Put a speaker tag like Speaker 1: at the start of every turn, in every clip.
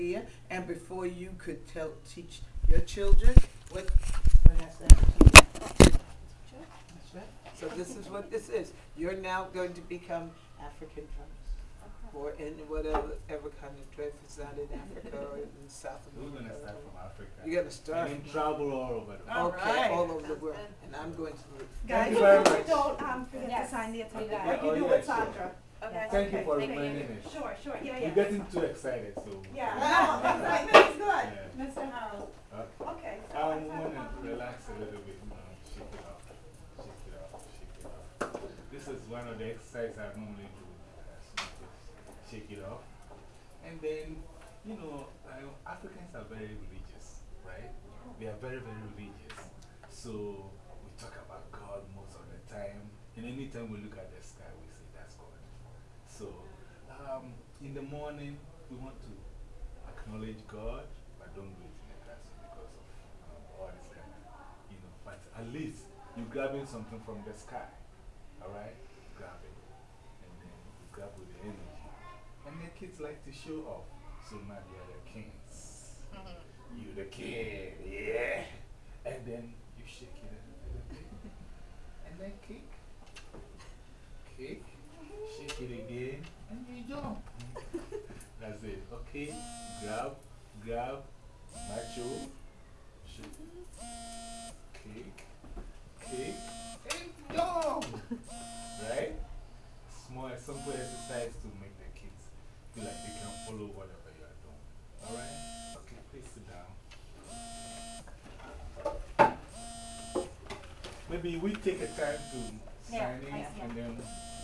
Speaker 1: and before you could teach your children what has to happen. That's right. So this is what this is. You're now going to become African drummers, or in whatever kind of trade. If it's not in Africa or in South
Speaker 2: We're
Speaker 1: America.
Speaker 2: going to start from Africa.
Speaker 1: You're going to start.
Speaker 2: And then travel all over the world.
Speaker 1: Okay, all over the world. And I'm going to.
Speaker 3: Guys,
Speaker 2: Thank you very much.
Speaker 3: don't forget
Speaker 4: Yes.
Speaker 3: to sign the attendance.
Speaker 4: Yeah.
Speaker 3: Like you
Speaker 2: Oh,
Speaker 3: do
Speaker 2: yeah,
Speaker 3: with
Speaker 2: sure.
Speaker 3: Sandra.
Speaker 4: Okay.
Speaker 2: Thank you for
Speaker 4: Thank you.
Speaker 2: reminding me.
Speaker 3: Sure, yeah.
Speaker 2: You're getting too excited, so.
Speaker 3: Yeah, no, that's good.
Speaker 2: Yeah.
Speaker 3: Mr. Harold.
Speaker 2: Okay.
Speaker 3: Okay.
Speaker 2: I'm going to relax a little bit now. Shake it off. Shake it off. Shake it off. This is one of the exercises I normally do. So just shake it off. And then, you know, Africans are very religious, right? They are very, very religious. So we talk about God most of the time. And anytime we look at the sky, we say that's God. So in the morning, we want to acknowledge God, but don't do it in the classroom because of all this kind of, you know. But at least you're grabbing something from the sky, all right? Grab it. And then you grab with the energy. And the kids like to show off. So now they are the kings. You the king, yeah. And then you shake it a little bit. And then kick. Kick. Shake it again. And you jump. That's it. Okay. Grab. Macho. Shake. Kick. And jump. Right? Small, simple exercise to make the kids feel like they can follow whatever you are doing. Alright? Okay, please sit down. Maybe we take a time to sign in and then.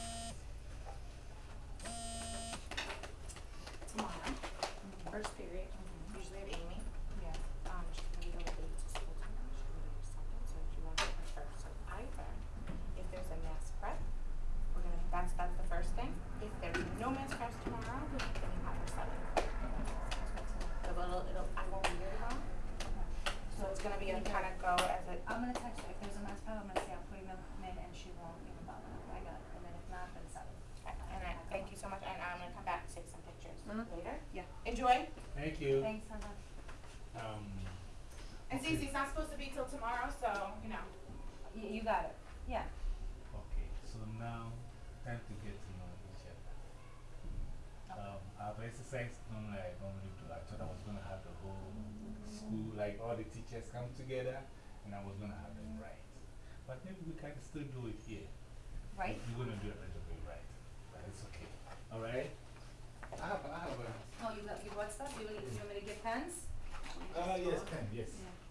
Speaker 4: Tomorrow, first period, usually at Amy. Yeah. She's going to be going late to school tomorrow. She's going to do something, so if you want to do her first. So either, if there's a mass prep, that's the first thing. If there's no mass prep tomorrow, then you have her 7. So I won't be here tomorrow. So it's going to be a kind of go as a.
Speaker 5: I'm going to text her. If there's a mass pub, I'm going to say I'm putting them in and she won't even bother. I got it. And then if not, then 7.
Speaker 4: And thank you so much. And I'm going to come back and take some pictures later.
Speaker 5: Yeah.
Speaker 4: Enjoy.
Speaker 2: Thank you.
Speaker 5: Thanks, Sandra.
Speaker 4: And Cece, it's not supposed to be till tomorrow, so, you know.
Speaker 5: You got it. Yeah.
Speaker 2: Okay, so now time to get to know each other. I've exercised normally I normally do. I thought I was going to have the whole school, like all the teachers come together, and I was going to have them write. But maybe we can still do it here.
Speaker 5: Right?
Speaker 2: We're going to do a little bit right, but it's okay. Alright? I have a.
Speaker 5: Oh, you got stuff? You want me to get pens?
Speaker 2: Yes, pen, yes.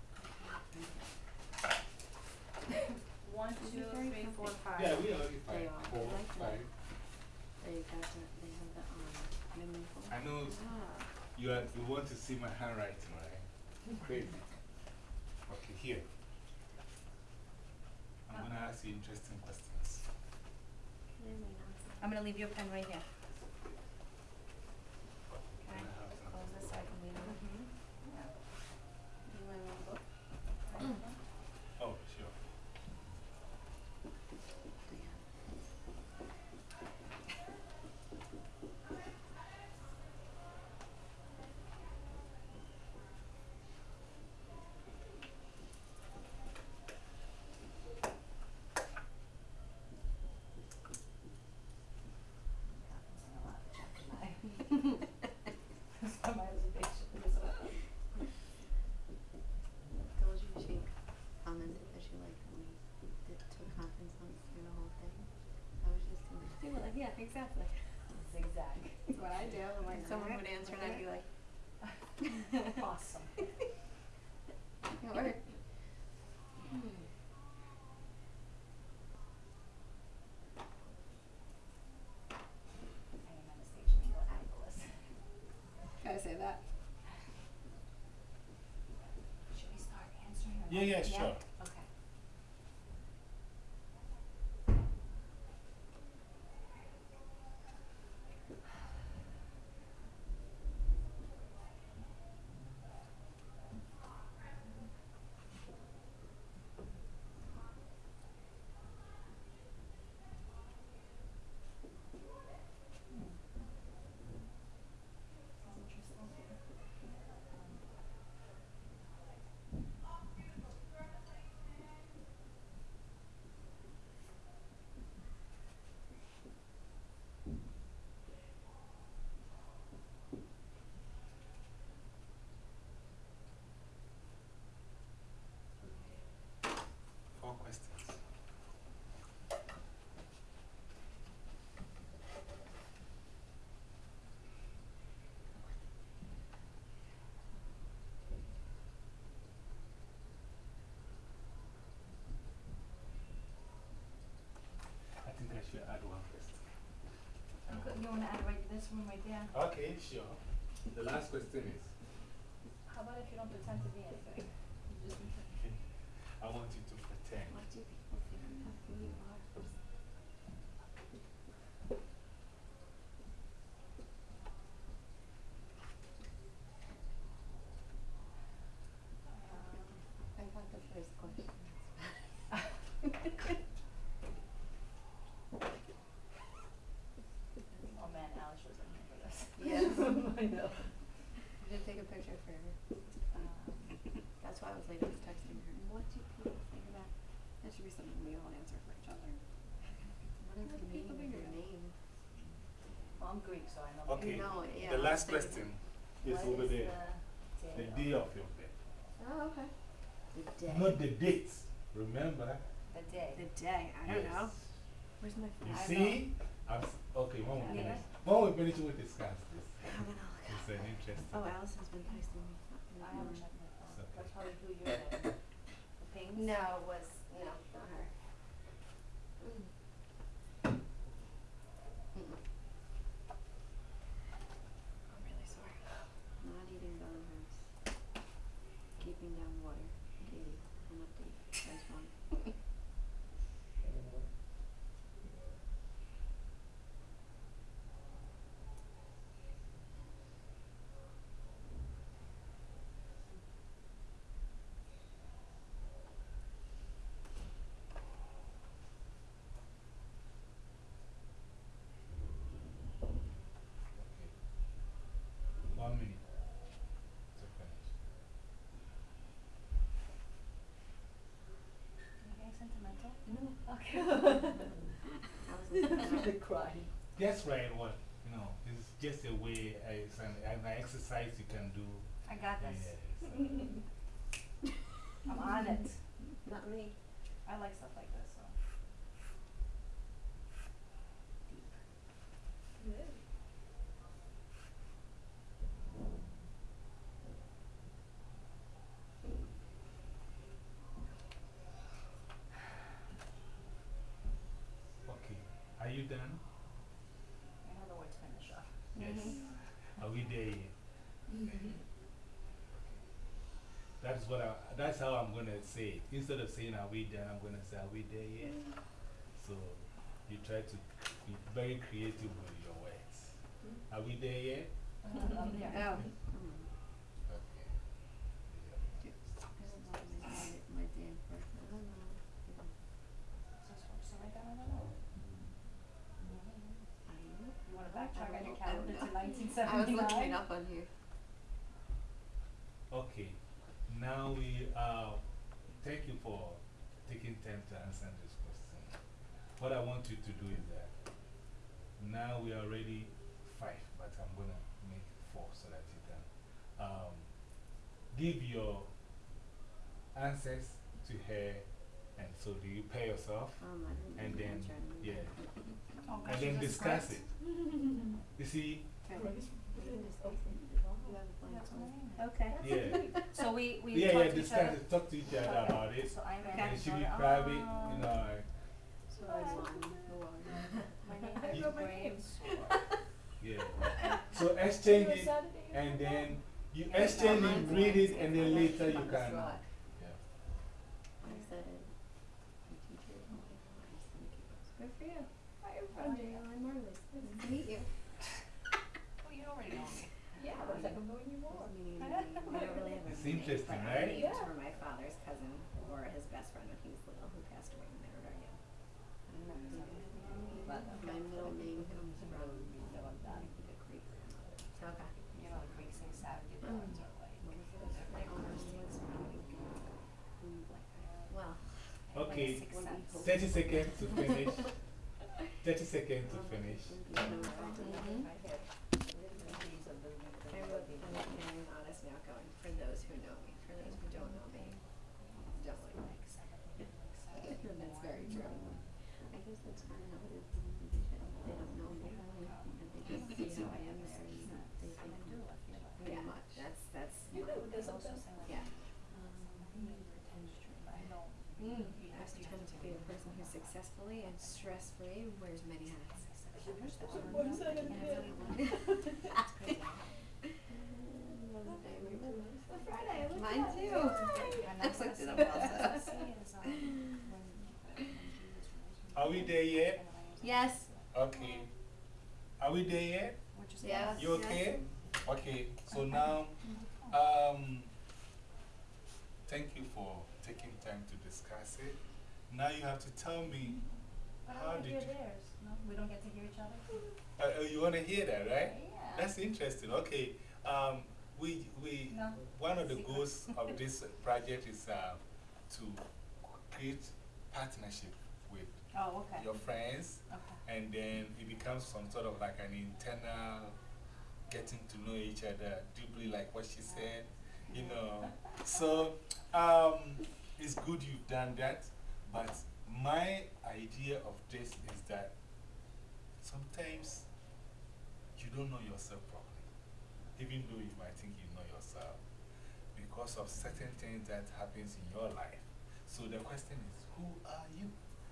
Speaker 5: 1, 2, 3, 4, 5.
Speaker 2: Yeah, we already
Speaker 6: They
Speaker 2: 5,
Speaker 6: are.
Speaker 2: 4,
Speaker 6: I like that.
Speaker 2: 5.
Speaker 6: They have the memory fold.
Speaker 2: I know you want to see my handwriting, right? Crazy. Okay, here. I'm going to ask you interesting questions.
Speaker 5: I'm going to leave you a pen right here.
Speaker 2: Can I have some?
Speaker 5: Close this so I can leave it.
Speaker 6: Do you want a book?
Speaker 2: Oh, sure.
Speaker 6: Told you she commented that she liked when we took conference on through the whole thing. I was just in there.
Speaker 5: Yeah, exactly. Zigzag. That's what I do. I'm like,
Speaker 4: Someone would answer and I'd be like,
Speaker 5: awesome.
Speaker 6: It worked.
Speaker 5: I am Anastasia Angelis.
Speaker 3: Can I say that?
Speaker 5: Should we start answering? or
Speaker 2: Yeah,
Speaker 5: not?
Speaker 2: sure.
Speaker 5: Okay. this room right there.
Speaker 2: Okay, sure. The last question is,
Speaker 5: How about if you don't pretend to be anything? You just
Speaker 2: I want you to pretend.
Speaker 6: What do people think of who you are? I got the first question.
Speaker 5: Oh man, Alice was in here for this.
Speaker 6: Yes.
Speaker 5: I know.
Speaker 6: I did take a picture for her. That's why I was late. I was texting her. What do people think about?
Speaker 3: That should be something we all answer for each other.
Speaker 6: What is
Speaker 3: What
Speaker 6: the
Speaker 3: do people
Speaker 6: meaning of
Speaker 3: think
Speaker 6: your
Speaker 3: about?
Speaker 6: name?
Speaker 5: Well, I'm Greek, so I know.
Speaker 2: Okay,
Speaker 6: No, yeah,
Speaker 2: the
Speaker 6: I was
Speaker 2: last
Speaker 6: thinking
Speaker 2: question is
Speaker 5: What
Speaker 2: over
Speaker 5: is
Speaker 2: there. The day of your birth.
Speaker 6: Oh, okay. The day.
Speaker 2: Not the dates. Remember?
Speaker 5: The day.
Speaker 3: The day, I don't
Speaker 2: Yes.
Speaker 3: know. Where's my
Speaker 2: You
Speaker 3: phone?
Speaker 2: see? Okay, when we
Speaker 5: Yeah.
Speaker 2: finish. When we finish, we'll discuss this.
Speaker 6: I'm gonna look.
Speaker 2: It's an interesting.
Speaker 6: Oh, Allison's been texting me.
Speaker 5: I haven't checked my phone.
Speaker 2: It's okay.
Speaker 5: That's probably who you're getting. The pings?
Speaker 6: No, it was, no, not her. I'm really sorry. Not eating bone hurts. Keeping down water. Katie, an update. There's one.
Speaker 2: Okay. 1 minute to finish.
Speaker 5: Are you getting sentimental?
Speaker 6: No.
Speaker 5: Okay.
Speaker 6: I was
Speaker 5: crying.
Speaker 2: Just write what, you know, it's just a way, it's an exercise you can do.
Speaker 5: I got this.
Speaker 2: Yes.
Speaker 5: I'm on it.
Speaker 6: Not me.
Speaker 5: I like stuff like this, so.
Speaker 2: Okay. Are you done?
Speaker 5: In other words, finish up.
Speaker 2: Yes. Are we there yet? That's how I'm going to say it. Instead of saying, are we done, I'm going to say, are we there yet? So you try to be very creative with your words. Are we there yet?
Speaker 5: Yeah.
Speaker 3: Oh.
Speaker 2: Okay.
Speaker 6: I don't know my day of birth. I don't know.
Speaker 5: So write that on the note.
Speaker 6: I don't know.
Speaker 5: You want to
Speaker 6: I
Speaker 5: backtrack on
Speaker 6: don't
Speaker 5: your
Speaker 6: know.
Speaker 5: calendar to
Speaker 6: I
Speaker 5: 1979?
Speaker 6: was looking it up on here.
Speaker 2: Okay. Now thank you for taking time to answer this question. What I want you to do is that now we are already 5, but I'm going to make 4 so that you can give your answers to her. And so do you pay yourself?
Speaker 6: I didn't
Speaker 2: And
Speaker 6: do
Speaker 2: then,
Speaker 6: much right now.
Speaker 2: yeah.
Speaker 5: Oh,
Speaker 2: And
Speaker 5: gosh,
Speaker 2: then
Speaker 5: she's a
Speaker 2: discuss
Speaker 5: script.
Speaker 2: it. You see?
Speaker 6: Okay. We can discuss it. You have a blank
Speaker 5: That's what I
Speaker 6: one.
Speaker 5: mean.
Speaker 3: Okay.
Speaker 2: Yeah.
Speaker 5: So we
Speaker 2: Yeah,
Speaker 5: talk
Speaker 2: yeah,
Speaker 5: to each
Speaker 2: discuss
Speaker 5: other.
Speaker 2: it. Talk to each other
Speaker 5: Okay.
Speaker 2: about it.
Speaker 5: So I'm
Speaker 2: And it should be private, you know. Like,
Speaker 6: So there's one. Who are you?
Speaker 5: My name is Graves.
Speaker 2: yeah. So exchange it, and then you exchange it, read it, and then later you can.
Speaker 6: Rock.
Speaker 2: Yeah.
Speaker 6: I said, my teacher is my nice. Thank you.
Speaker 3: Good for you.
Speaker 6: Hi, everybody. I'm Marlis. Nice to meet you.
Speaker 5: Oh, you already know me.
Speaker 3: Yeah, looks like I'm knowing you more.
Speaker 6: Nice meeting you. I don't really have a
Speaker 2: It's
Speaker 6: name,
Speaker 2: interesting,
Speaker 6: but
Speaker 2: right?
Speaker 6: our names
Speaker 3: Yeah.
Speaker 6: were my father's cousin or his best friend when he was little, who passed away when they were very young. But my middle name comes from the Greek grandmother. Okay.
Speaker 5: You know, the Greeks say Saturday mornings are like.
Speaker 6: My almost was from well,
Speaker 2: Okay.
Speaker 5: Like 6 cents.
Speaker 2: 30 seconds to finish. 30 seconds to finish.
Speaker 6: I wrote very honest and outgoing for those who know me. For those who don't know me, don't like me. That's very true. I guess that's kind of how it is. They don't know me. And they just see how I am there and they think pretty much. That's
Speaker 5: There's also saying like,
Speaker 6: yeah.
Speaker 5: I don't.
Speaker 6: I was trying to be a person who successfully and stress-free wears many hats.
Speaker 5: I wish that was
Speaker 3: What is that in
Speaker 6: And I
Speaker 3: there?
Speaker 6: really want Mine too.
Speaker 4: And that's
Speaker 6: Looked it up
Speaker 4: what
Speaker 6: also.
Speaker 4: I see is, when Jesus rose
Speaker 2: Are we there yet?
Speaker 6: Yes.
Speaker 2: Okay. Are we there yet?
Speaker 4: Which is
Speaker 6: Yes.
Speaker 2: You okay? Okay, so now, thank you for taking time to discuss it. Now you have to tell me,
Speaker 5: But
Speaker 2: how
Speaker 5: I want to
Speaker 2: did
Speaker 5: hear
Speaker 2: you?
Speaker 5: theirs. No, we don't get to hear each other.
Speaker 2: You want to hear that, right?
Speaker 5: Yeah.
Speaker 2: That's interesting. Okay.
Speaker 5: No.
Speaker 2: One of the
Speaker 5: Secret.
Speaker 2: goals of this project is to create partnership with
Speaker 5: Oh, okay.
Speaker 2: your friends,
Speaker 5: Okay.
Speaker 2: and then it becomes some sort of like an internal getting to know each other deeply, like what she said, you know. So it's good you've done that, but my idea of this is that sometimes you don't know yourself properly, even though you might think you know yourself, because of certain things that happens in your life. So the question is, who are you?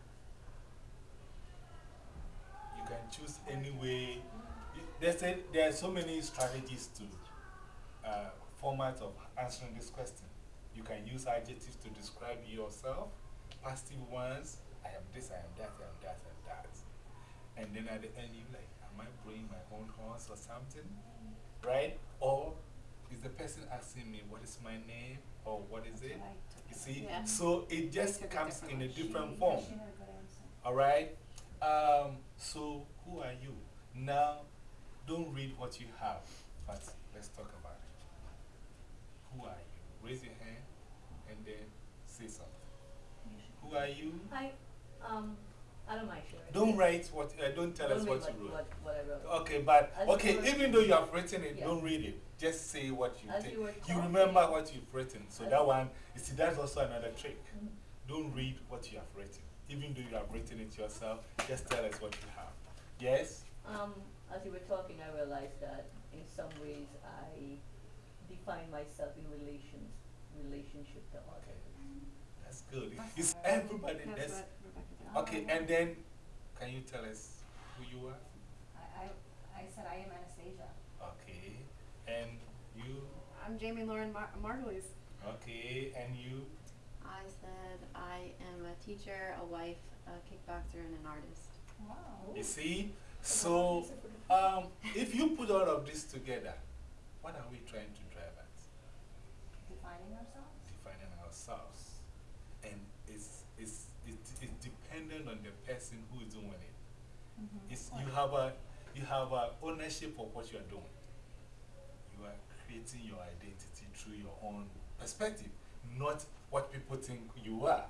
Speaker 2: You can choose any way. There are so many strategies to format of answering this question. You can use adjectives to describe yourself, positive ones. I am this, I am that, I am that, I am that. And then at the end, you're like, am I blowing my own horns or something? Right? Or is the person asking me, what is my name? Or what is it? You see?
Speaker 6: Yeah.
Speaker 2: So it just
Speaker 6: took a
Speaker 2: comes
Speaker 6: different
Speaker 2: in a
Speaker 6: one.
Speaker 2: different form.
Speaker 5: She had a good answer.
Speaker 2: Alright? So, who are you? Now, don't read what you have, but let's talk about it. Who are you? Raise your hand and then say something. Who are you?
Speaker 3: I don't mind sharing.
Speaker 2: Don't write what, don't tell us what you wrote.
Speaker 3: What I wrote.
Speaker 2: Okay, but,
Speaker 3: As
Speaker 2: okay,
Speaker 3: you were-
Speaker 2: even though you have written it,
Speaker 3: Yeah.
Speaker 2: don't read it. Just say what you
Speaker 3: As
Speaker 2: think.
Speaker 3: you were
Speaker 2: You
Speaker 3: talking-
Speaker 2: remember what you've written. So
Speaker 3: As
Speaker 2: that
Speaker 3: you-
Speaker 2: one, you see, that's also another trick.
Speaker 3: Mhm.
Speaker 2: Don't read what you have written. Even though you have written it yourself, just tell us what you have. Yes?
Speaker 3: As you were talking, I realized that in some ways I define myself in relationship to others.
Speaker 2: That's good. It's everybody.
Speaker 6: That's
Speaker 2: That's,
Speaker 6: what Rebecca did.
Speaker 2: okay, and then can you tell us who you are?
Speaker 5: I said I am Anastasia.
Speaker 2: Okay, and you?
Speaker 6: I'm Jamie Lauren Margulies.
Speaker 2: Okay, and you?
Speaker 6: I said I am a teacher, a wife, a kickboxer, and an artist.
Speaker 5: Wow.
Speaker 2: You see? So, if you put all of this together, what are we trying to drive at?
Speaker 5: Defining ourselves?
Speaker 2: Defining ourselves. And it's dependent on the person who is doing it. It's, you have a ownership of what you are doing. You are creating your identity through your own perspective, not what people think you are.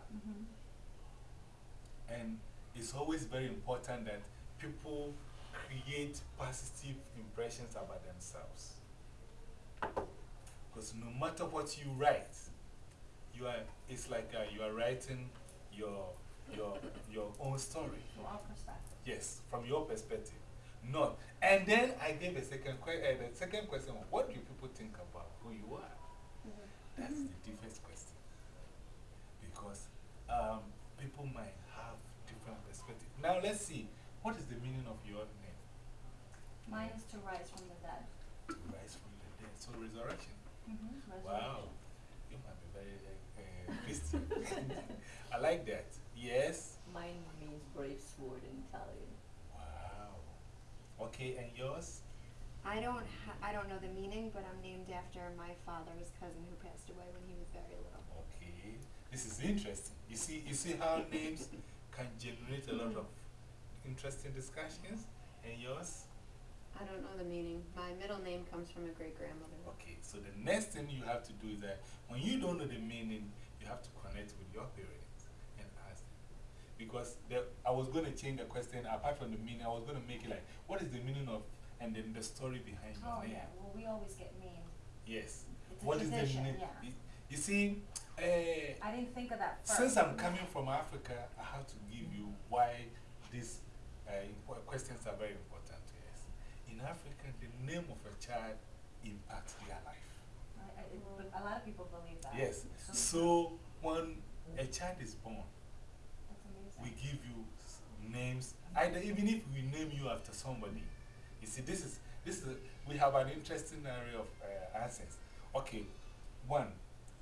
Speaker 2: And it's always very important that people create positive impressions about themselves. Because no matter what you write, it's like you are writing your own story.
Speaker 5: From our perspective.
Speaker 2: Yes, from your perspective. Not. And then I gave the second question, what do people think about who you are? That's the deepest question. Because people might have different perspectives. Now let's see, what is the meaning of your name?
Speaker 5: Mine is to rise from the dead.
Speaker 2: To rise from the dead. So resurrection.
Speaker 5: Resurrection.
Speaker 2: Wow. You might be very Christian. I like that. Yes?
Speaker 3: Mine means brave sword in Italian.
Speaker 2: Wow. Okay, and yours?
Speaker 6: I don't know the meaning, but I'm named after my father's cousin who passed away when he was very little.
Speaker 2: Okay. This is interesting. You see how names can generate a lot of interesting discussions? And yours?
Speaker 6: I don't know the meaning. My middle name comes from a great-grandmother.
Speaker 2: Okay, so the next thing you have to do is that when you don't know the meaning, you have to connect with your parents and ask them. Because I was going to change the question, apart from the meaning, I was going to make it like, what is the meaning of, and then the story behind your
Speaker 5: Oh,
Speaker 2: name?
Speaker 5: yeah. Well, we always get named.
Speaker 2: Yes.
Speaker 5: It's a
Speaker 2: What is the
Speaker 5: tradition,
Speaker 2: meaning?
Speaker 5: yeah.
Speaker 2: You see,
Speaker 5: I didn't think of that first.
Speaker 2: since I'm coming from Africa, I have to give you why these questions are very important to us. In Africa, the name of a child impacts their life.
Speaker 5: But a lot of people believe that.
Speaker 2: Yes.
Speaker 5: Some-
Speaker 2: So when a child is born,
Speaker 5: That's amazing.
Speaker 2: we give you names, either even if we name you after somebody. You see, this is we have an interesting area of answers. Okay, one,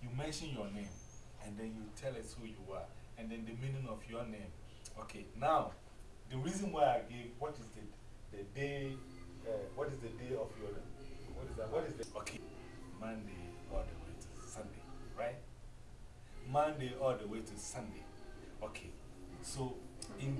Speaker 2: you mention your name, and then you tell us who you are, and then the meaning of your name. Okay, now, the reason why I gave, what is the day, what is the day of your, what is that? What is the, okay, Monday all the way to Sunday, right? Monday all the way to Sunday. Okay, so in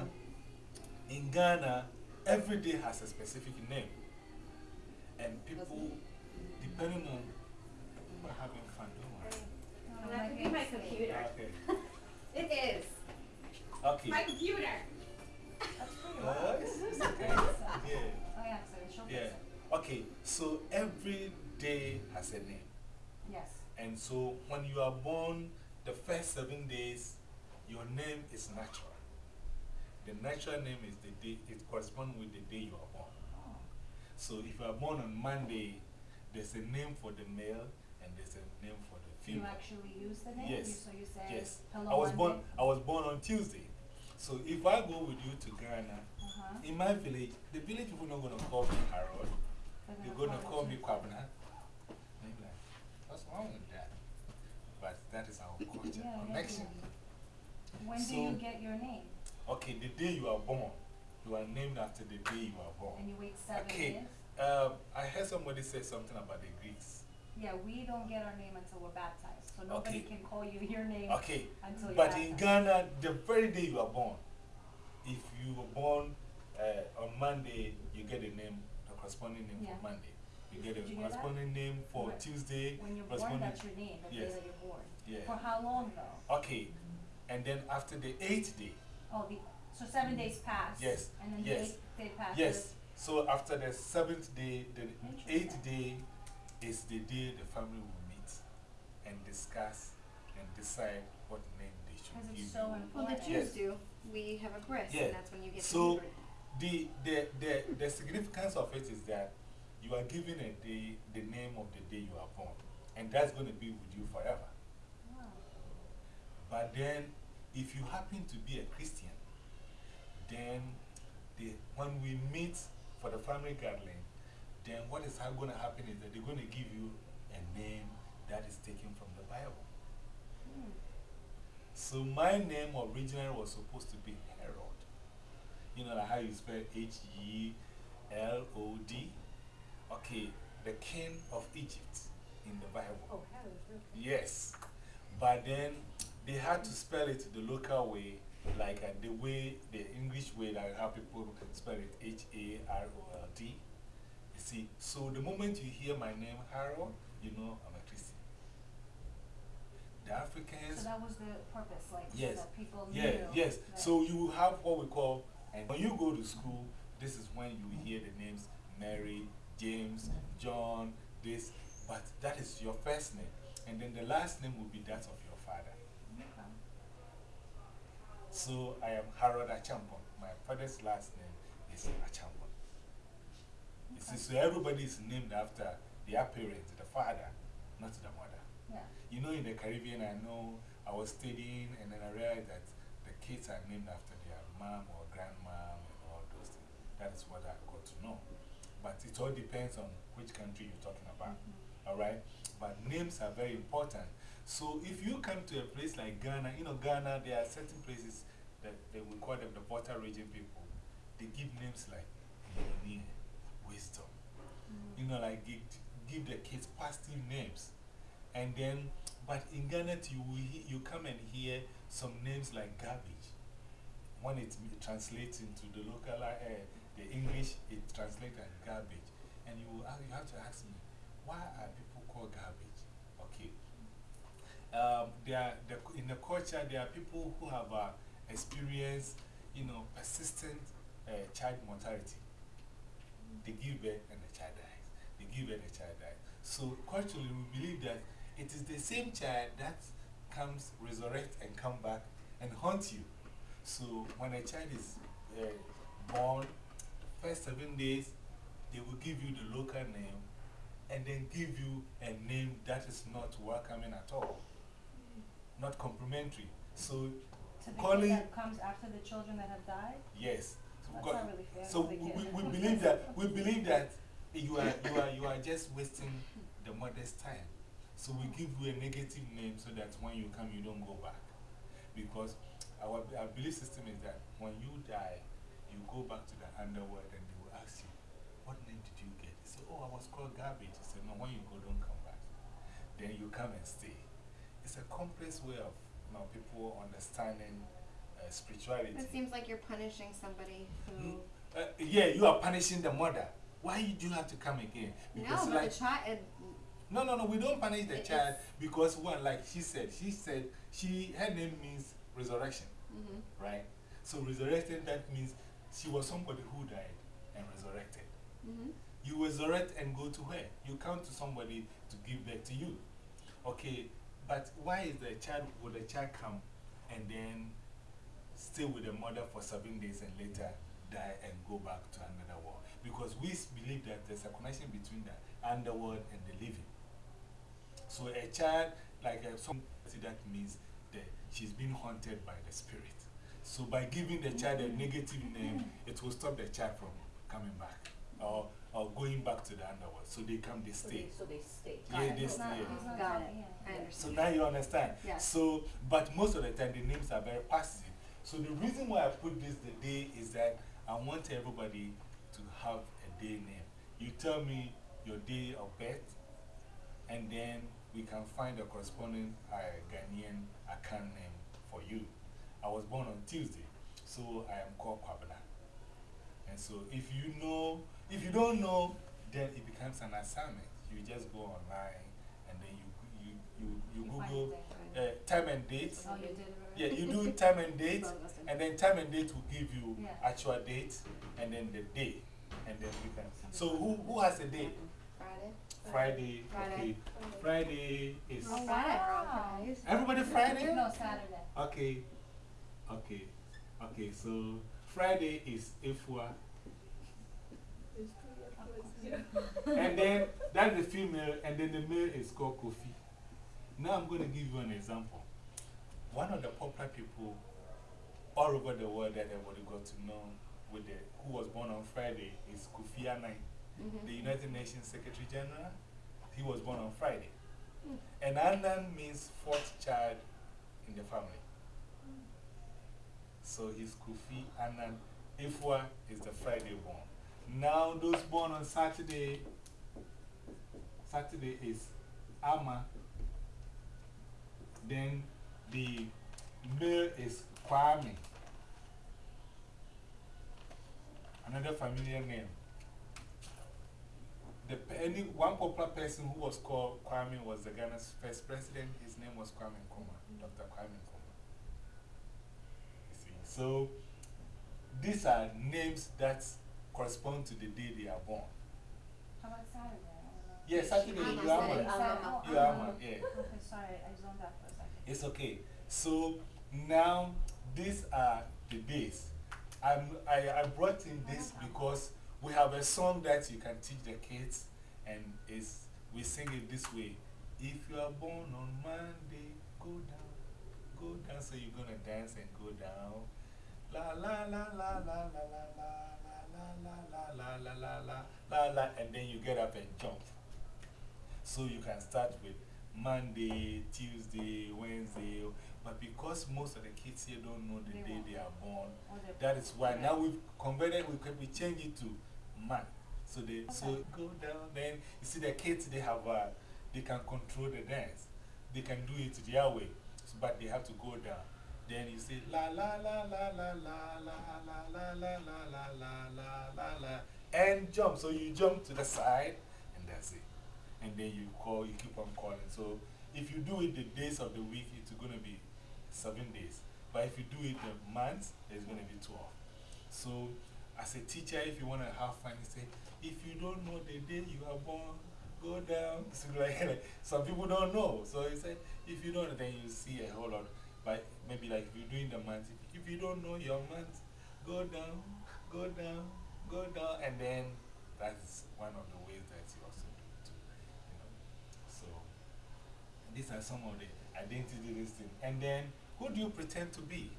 Speaker 2: Ghana, every day has a specific name. And people, depending on, we're having fun, don't worry.
Speaker 4: And that could be my computer.
Speaker 2: Okay.
Speaker 4: It is.
Speaker 2: Okay.
Speaker 4: My computer.
Speaker 5: That's pretty loud.
Speaker 2: It's okay. Yeah.
Speaker 5: Oh yeah, so she'll fix
Speaker 2: Yeah.
Speaker 5: it.
Speaker 2: Okay, so every day has a name.
Speaker 5: Yes.
Speaker 2: And so when you are born, the first 7 days, your name is natural. The natural name is the day, it corresponds with the day you are born.
Speaker 5: Oh.
Speaker 2: So if you are born on Monday, there's a name for the male and there's a name for the
Speaker 5: You
Speaker 2: female.
Speaker 5: actually use the name?
Speaker 2: Yes.
Speaker 5: So you say,
Speaker 2: Yes.
Speaker 5: hello,
Speaker 2: I was
Speaker 5: Monday?
Speaker 2: born on Tuesday. So if I go with you to Ghana, in my village, the village people are not going to call me Harold. They're going to call me Kwabena. Maybe like, what's wrong with that? But that is our culture,
Speaker 5: Yeah,
Speaker 2: connection.
Speaker 5: When do you get your name?
Speaker 2: Okay, the day you are born, you are named after the day you are born.
Speaker 5: And you wait 7
Speaker 2: Okay.
Speaker 5: days?
Speaker 2: I heard somebody say something about the Greeks.
Speaker 5: Yeah, we don't get our name until we're baptized. So nobody
Speaker 2: Okay.
Speaker 5: can call you your name
Speaker 2: Okay,
Speaker 5: until you're
Speaker 2: but
Speaker 5: baptized.
Speaker 2: in Ghana, the very day you are born, if you were born on Monday, you get a name, the corresponding name
Speaker 5: Yeah.
Speaker 2: for Monday. You get a
Speaker 5: Did you hear that?
Speaker 2: corresponding name for
Speaker 5: Right.
Speaker 2: Tuesday.
Speaker 5: When you're born,
Speaker 2: corresponding-
Speaker 5: that's your name, the
Speaker 2: Yes.
Speaker 5: day that you're born.
Speaker 2: Yeah.
Speaker 5: For how long though?
Speaker 2: Okay, and then after the 8th day,
Speaker 5: Oh, so 7 days pass.
Speaker 2: Yes,
Speaker 5: And then
Speaker 2: yes,
Speaker 5: the 8th day passes.
Speaker 2: yes. So after the 7th day, the
Speaker 5: Interesting.
Speaker 2: 8th day is the day the family will meet and discuss and decide what name they should
Speaker 5: Because
Speaker 2: give
Speaker 5: it's so
Speaker 2: you.
Speaker 6: Well,
Speaker 5: important.
Speaker 6: the Jews
Speaker 2: Yes.
Speaker 6: do. We have a bris,
Speaker 2: Yeah.
Speaker 6: and that's when you get
Speaker 2: So,
Speaker 6: to
Speaker 2: the significance of it is that you are given a day, the name of the day you are born, and that's going to be with you forever.
Speaker 5: Wow.
Speaker 2: But then, if you happen to be a Christian, then when we meet for the family gathering, then what is going to happen is that they're going to give you a name that is taken from the Bible.
Speaker 5: Hmm.
Speaker 2: So my name originally was supposed to be Herod. You know like how you spell H-E-L-O-D? Okay, the king of Egypt in the Bible.
Speaker 6: Oh, Herod, okay.
Speaker 2: Yes. But then they had to spell it the local way, like the way, the English way, like how people spell it H-A-R-O-L-D. You see, so the moment you hear my name, Harold, you know I'm a Christian. The Africans.
Speaker 5: So that was the purpose, like,
Speaker 2: Yes.
Speaker 5: so that people knew.
Speaker 2: Yeah, yes.
Speaker 5: that-
Speaker 2: So you have what we call, and when you go to school, this is when you hear the names Mary, James, John, this, but that is your first name. And then the last name will be that of your father.
Speaker 5: Okay.
Speaker 2: So I am Harold Achampon. My father's last name is Achampon. You see, so everybody is named after their parents, the father, not the mother.
Speaker 5: Yeah.
Speaker 2: You know, in the Caribbean, I know I was studying and then I realized that the kids are named after their mom or grandmom and all those things. That is what I got to know. But it all depends on which country you're talking about. All right? But names are very important. So if you come to a place like Ghana, you know, Ghana, there are certain places that we call them the Volta region people. They give names like Millionaire, Wisdom. You know, like give the kids positive names. And then, but in Ghana, you come and hear some names like garbage. When it translates into the local, the English, it translates as garbage. And you have to ask me, why are people called garbage? Okay. In the culture, there are people who have experienced, you know, persistent child mortality. They give birth and the child dies. They give birth and the child dies. So culturally, we believe that it is the same child that comes, resurrect and come back and haunt you. So when a child is born, the first 7 days, they will give you the local name and then give you a name that is not welcoming at all, not complimentary. So
Speaker 5: To the
Speaker 2: calling,
Speaker 5: kid that comes after the children that have died?
Speaker 2: yes. So
Speaker 5: That's
Speaker 2: God-
Speaker 5: not really fair
Speaker 2: so
Speaker 5: to the kid.
Speaker 2: we believe that you are just wasting the mother's time. So we give you a negative name so that when you come, you don't go back. Because our belief system is that when you die, you go back to the underworld and they will ask you, what name did you get? You say, oh, I was called garbage. You say, no, when you go, don't come back. Then you come and stay. It's a complex way of people understanding spirituality.
Speaker 6: It seems like you're punishing somebody who.
Speaker 2: Yeah, you are punishing the mother. Why do you have to come again? Because
Speaker 6: No, but the child.
Speaker 2: No, we don't punish the child because one, like she said, her name means resurrection, right? So resurrected, that means she was somebody who died and resurrected. You resurrect and go to her. You come to somebody to give back to you. Okay, but why is will the child come and then stay with the mother for 7 days and later die and go back to another world? Because we believe that there's a connection between the underworld and the living. So a child, like that means that she's being haunted by the spirit. So by giving the child a negative name, it will stop the child from coming back or going back to the underworld. So they come, they stay.
Speaker 3: So they stay.
Speaker 2: Yeah, they stay.
Speaker 6: Got it. I understand.
Speaker 2: So now you understand.
Speaker 6: Yes.
Speaker 2: So, but most of the time the names are very positive. So the reason why I put this the day is that I want everybody to have a day name. You tell me your day of birth, and then we can find a corresponding Ghanaian account name for you. I was born on Tuesday, so I am called Kwabena. And so if you don't know, then it becomes an assignment. You just go online and then you Google time and date.
Speaker 5: Oh, you did it already?
Speaker 2: Yeah, you do time and date, and then time and date will give you actual date and then the day. And then you can. So who has a date?
Speaker 6: Friday.
Speaker 2: Friday. Okay. Friday is.
Speaker 6: Oh, wow.
Speaker 2: Everybody Friday?
Speaker 5: No, Saturday.
Speaker 2: Okay. Okay, so Friday is Ifua. And then that's the female, and then the male is called Kofi. Now I'm going to give you an example. One of the popular people all over the world that everybody got to know who was born on Friday is Kofi Annan, the United Nations Secretary General. He was born on Friday. And Annan means fourth child in the family. So he's Kofi Annan. Ifwa is the Friday born. Now those born on Saturday is Ama. Then the male is Kwame. Another familiar name. One popular person who was called Kwame was the Ghana's first president. His name was Kwame Nkrumah, Dr. Kwame Nkrumah. You see, so these are names that correspond to the day they are born.
Speaker 5: How about Saturday?
Speaker 2: Yeah, Saturday, you are one. Yeah.
Speaker 5: Okay, sorry, I zoned out for a second.
Speaker 2: It's okay. So now these are the days. I brought in this because we have a song that you can teach the kids, and we sing it this way. If you are born on Monday, go down. So you're going to dance and go down. La la la la la la la la la la la la la la la, and then you get up and jump. So you can start with Monday, Tuesday, Wednesday. But because most of the kids here don't know the day they are born, that is why now we've converted, we change it to month. So go down. Then you see the kids, they can control the dance. They can do it their way, but they have to go down. Then you say la la la la la la la la la la la la la la la, and jump. So you jump to the side, and that's it. And then you keep on calling. So if you do it the days of the week, it's going to be 7 days. But if you do it the months, it's going to be 12. So as a teacher, if you want to have fun, you say, if you don't know the day you are born, go down. So like some people don't know. So you say, if you don't, then you see a whole lot. But maybe like if you're doing the month, if you don't know your month, go down, go down, go down. And then that's one of the ways that you also do it too. You know? So these are some of the identity listing. And then who do you pretend to be?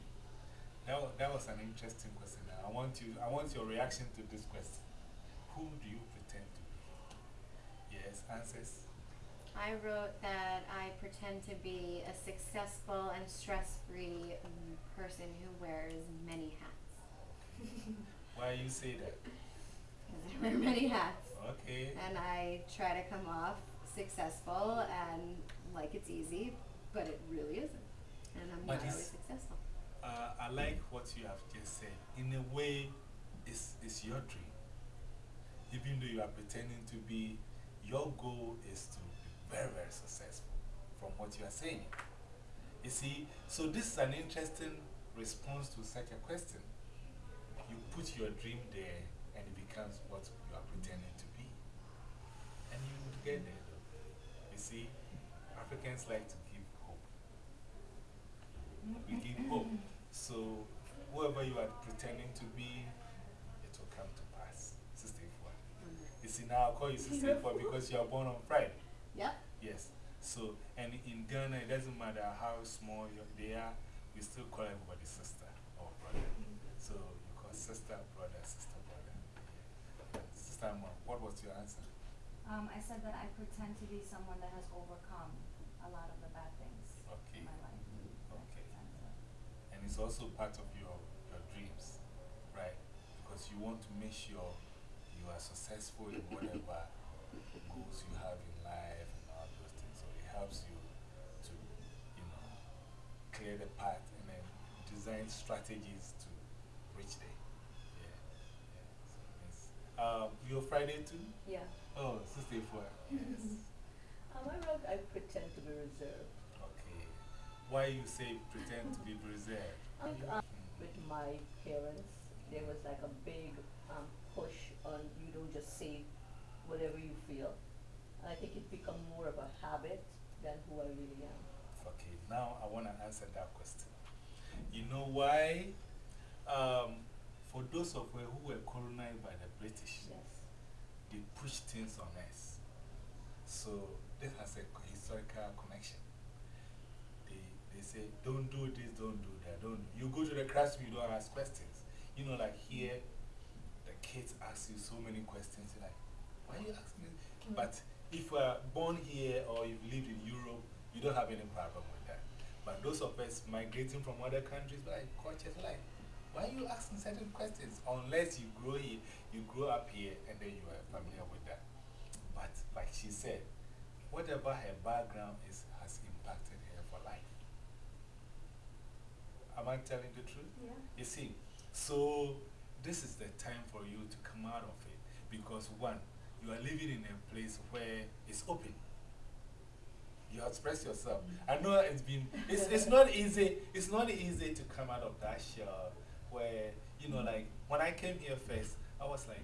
Speaker 2: That was an interesting question. I want your reaction to this question. Who do you pretend to be? Yes, answers.
Speaker 6: I wrote that I pretend to be a successful and stress-free person who wears many hats.
Speaker 2: Why you say that?
Speaker 6: Because I wear many hats.
Speaker 2: Okay.
Speaker 6: And I try to come off successful and like it's easy, but it really isn't. And I'm
Speaker 2: But
Speaker 6: not always
Speaker 2: it's-
Speaker 6: successful.
Speaker 2: I like what you have just said. In a way, it's your dream. Even though you are pretending to be, your goal is to be very, very successful from what you are saying. You see, so this is an interesting response to such a question. You put your dream there and it becomes what you are pretending to be. And you would get there though. You see, Africans like to give hope. We give hope. So, whoever you are pretending to be, it will come to pass. Sister Ifua. You see, now I'll call you Sister Ifua because you are born on Friday.
Speaker 6: Yep.
Speaker 2: Yes. So, and in Ghana, it doesn't matter how small they are, we still call everybody sister or brother. So, you call sister, brother, sister, brother. Yeah. Sister Mom, what was your answer?
Speaker 5: I said that I pretend to be someone that has overcome a lot of the bad things
Speaker 2: Okay.
Speaker 5: in my life.
Speaker 2: Okay.
Speaker 5: I pretend to.
Speaker 2: And it's also part of your dreams, right? Because you want to make sure you are successful in whatever goals you have in life and all those things. So it helps you to, you know, clear the path and then design strategies to reach there. Yeah. Yeah. So it's, you're Friday too?
Speaker 3: Yeah.
Speaker 2: Oh, Sister Ifua. Yes.
Speaker 3: I wrote I pretend to be reserved.
Speaker 2: Okay. Why you say pretend to be reserved?
Speaker 3: With my parents, there was like a big push on you don't just say whatever you feel. I think it become more of a habit than who I really am.
Speaker 2: Okay, now I want to answer that question. You know why? For those of us who were colonized by the British,
Speaker 3: Yes.
Speaker 2: they push things on us. So this has a historical connection. They say, don't do this, don't do that, don't. You go to the classroom, you don't ask questions. You know, like here, the kids ask you so many questions. You're like, why are you asking me? But if you are born here or you've lived in Europe, you don't have any problem with that. But those of us migrating from other countries, like cultures, like, why are you asking certain questions? Unless you grow here, you grow up here and then you are familiar with that. But like she said, whatever her background is has impacted her for life. Am I telling the truth?
Speaker 3: Yeah.
Speaker 2: You see, so this is the time for you to come out of it because one, you are living in a place where it's open. You express yourself. I know it's not easy, it's not easy to come out of that shell where, you know, like when I came here first, I was like,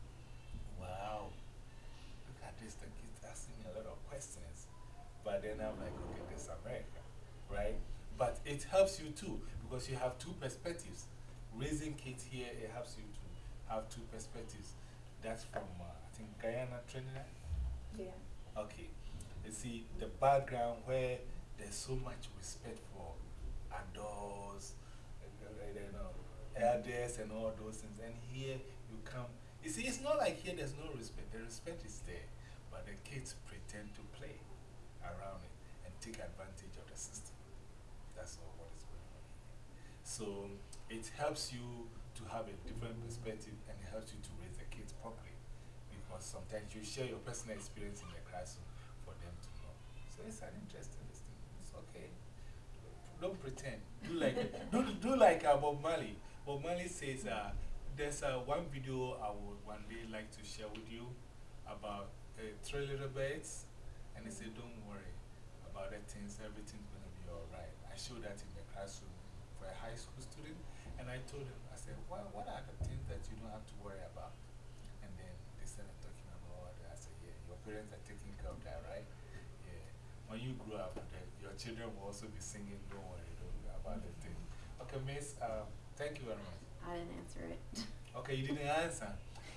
Speaker 2: wow, look at this, the kids asking me a lot of questions. But then I'm like, okay, this is America, right? But it helps you too because you have two perspectives. Raising kids here, it helps you to have two perspectives. That's from, I think, Guyana, Trinidad?
Speaker 3: Yeah.
Speaker 2: Okay. You see, the background where there's so much respect for adults, you know, elders and all those things. And here you come. You see, it's not like here there's no respect. The respect is there. But the kids pretend to play around it and take advantage of the system. That's all what is going on here. So it helps you to have a different perspective and it helps you to raise the kids properly. Because sometimes you share your personal experience in the classroom for them to know. So it's an interesting thing. It's okay. Don't pretend. Do like, do like Bob Marley. Bob Marley says there's one video I would one day like to share with you about 3 little birds. And he said, don't worry about the things, everything's going to be alright. I showed that in the classroom for a high school student. And I told him, I said, what are the things that you don't have to worry about? And then they started talking about that. I said, yeah, your parents are taking care of that, right? Yeah. When you grow up, your children will also be singing, don't worry about the thing. Okay, Miss, thank you very much.
Speaker 6: I didn't answer it.
Speaker 2: Okay, you didn't answer.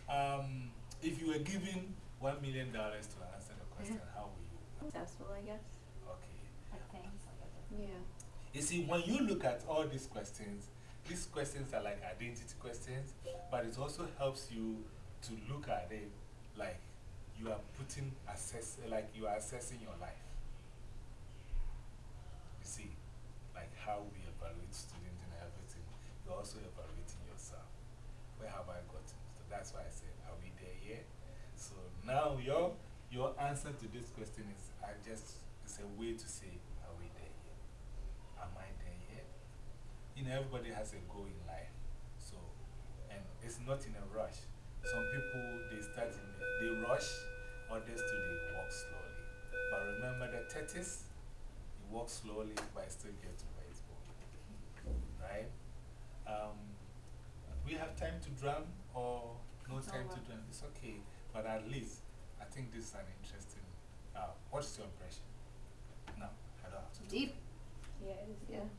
Speaker 2: If you were given $1 million to answer the question, how will you?
Speaker 6: Successful, I guess.
Speaker 2: Okay.
Speaker 5: I think so.
Speaker 6: Yeah.
Speaker 2: You see, when you look at all these questions are like identity questions, but it also helps you to look at it like you are putting like you are assessing your life. You see, like how we evaluate students and everything, you're also evaluating yourself. Where have I gotten? So that's why I said, are we there yet? So now your answer to this question is, it's a way to say, are we there yet? Am I there yet? You know, everybody has a goal in life. So, and it's not in a rush. Some people, they rush, others too, they walk slowly. But remember the tortoise, he walks slowly, but still gets to where he's going. Right? We have time to drum or no time to drum? It's okay. But at least, I think this is an interesting. What's your impression? No, I don't have to.
Speaker 6: Deep.
Speaker 3: Yeah, it is.
Speaker 6: Yeah.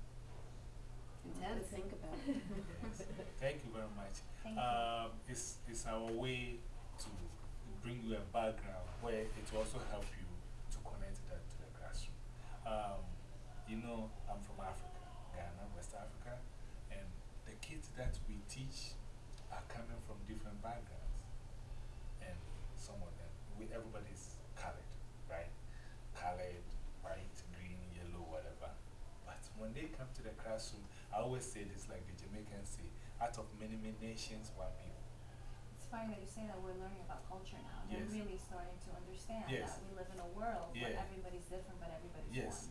Speaker 6: Intense.
Speaker 3: Think about
Speaker 2: Yes. Thank you very much.
Speaker 5: Thank you.
Speaker 2: It's our way to bring you a background where it will also help you to connect that to the classroom. You know, I'm from Africa, Ghana, West Africa, and the kids that we teach are coming from different backgrounds. And some of them, everybody's colored, right? Colored, white, green, yellow, whatever. But when they come to the classroom, I always say this like the Jamaicans say, out of many, many nations, one people.
Speaker 5: It's funny that you say that we're learning about culture now.
Speaker 2: Yes.
Speaker 5: We're really starting to understand
Speaker 2: Yes.
Speaker 5: that we live in a world where
Speaker 2: Yeah.
Speaker 5: everybody's different, but everybody's
Speaker 2: Yes.
Speaker 5: one.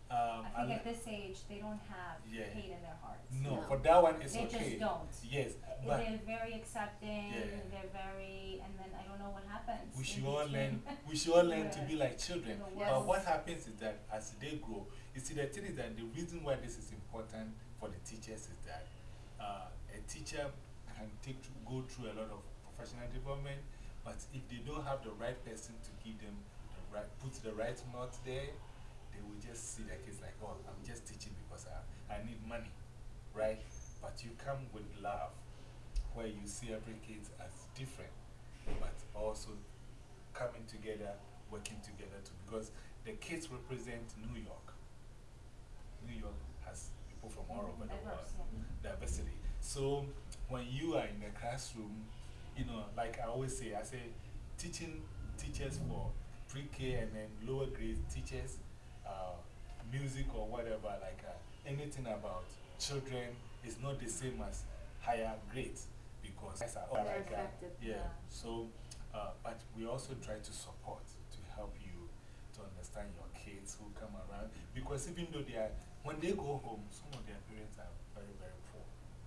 Speaker 5: I think at this age, they don't have
Speaker 2: Yeah.
Speaker 5: hate in their hearts.
Speaker 2: No,
Speaker 6: No.
Speaker 2: for that one, it's
Speaker 5: They
Speaker 2: okay.
Speaker 5: just don't.
Speaker 2: Yes, but
Speaker 5: They're very accepting,
Speaker 2: Yeah.
Speaker 5: they're very, and then I don't know what happens.
Speaker 2: we
Speaker 5: in
Speaker 2: should all
Speaker 5: between.
Speaker 2: learn, we should all learn to
Speaker 5: Yeah.
Speaker 2: be like children.
Speaker 5: The
Speaker 2: But
Speaker 5: world.
Speaker 2: what happens is that as they grow, you see, the thing is that the reason why this is important for the teachers is that a teacher can go through a lot of professional development, but if they don't have the right person to give them put the right note there, they will just see the kids like, oh, I'm just teaching because I need money, right? But you come with love, where you see every kid as different, but also coming together, working together too, because the kids represent New York. New York has people from all over the world,
Speaker 5: Diverse, yeah.
Speaker 2: diversity. So when you are in the classroom, you know, like I always say, I say teaching teachers for pre-K and then lower grade teachers, music or whatever, like anything about children is not the same as higher grades because that's all
Speaker 6: They're
Speaker 2: like,
Speaker 6: affected.
Speaker 2: yeah. So, but we also try to support to help you to understand your kids who come around because even though they are, when they go home, some of their parents are very, very poor.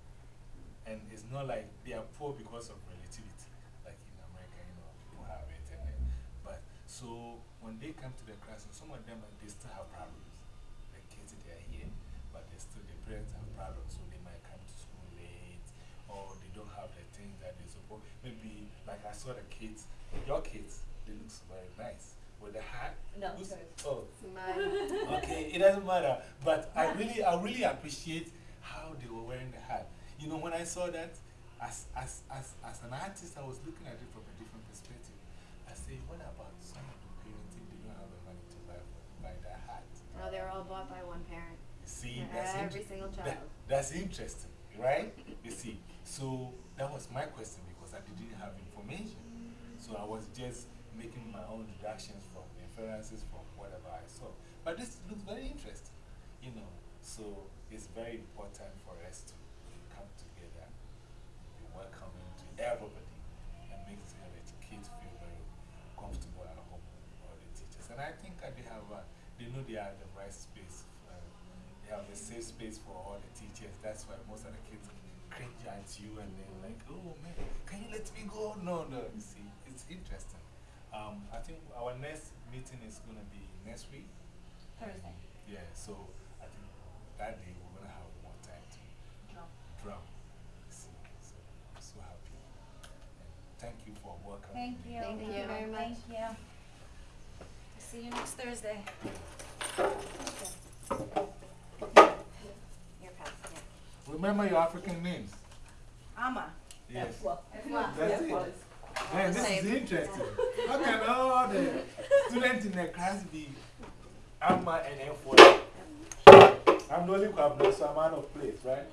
Speaker 2: And it's not like they are poor because of relativity, like in America, you know, people have it. And then, but so when they come to the class, some of them, they still have problems. The kids, they are here, but they still, the parents have problems, so they might come to school late, or they don't have the things that they suppose. Maybe, like I saw the kids, your kids, they look so very nice. With the hat?
Speaker 3: No,
Speaker 2: Who's-
Speaker 3: sorry.
Speaker 2: Oh,
Speaker 6: Smile.
Speaker 2: okay, it doesn't matter. But I really appreciate how they were wearing the hat. You know, when I saw that, as an artist, I was looking at it from a different perspective. I say, what about some of the parents if they don't have the money to buy that hat?
Speaker 6: No, they're all bought by one parent.
Speaker 2: You see,
Speaker 6: Every single child.
Speaker 2: that's interesting, right? You see, so that was my question because I didn't have information. So I was just making my own deductions from inferences from whatever I saw. But this looks very interesting, you know. So it's very important for us to come together, be welcoming to everybody, and make sure that kids feel very comfortable at home, or the teachers. And I think that they know they are the right space. They have a safe space for all the teachers. That's why most of the kids cringe at you and they're like, oh man, can you let me go? No, no, you see, it's interesting. I think our next meeting is going to be next week.
Speaker 5: Thursday.
Speaker 2: Yeah, so I think that day we're going to have more time to drum. See, so I'm so happy. And thank you for welcoming
Speaker 5: Thank
Speaker 2: me.
Speaker 5: you.
Speaker 6: Thank you very much.
Speaker 5: Thank you. See you next Thursday.
Speaker 6: Your pass, yeah.
Speaker 2: Remember your African names.
Speaker 5: Ama.
Speaker 2: Yes.
Speaker 3: Well,
Speaker 2: That's it. Man, this is interesting. How can all the students in the class be Amma and F1? I'm the only one, so I'm out of place, right?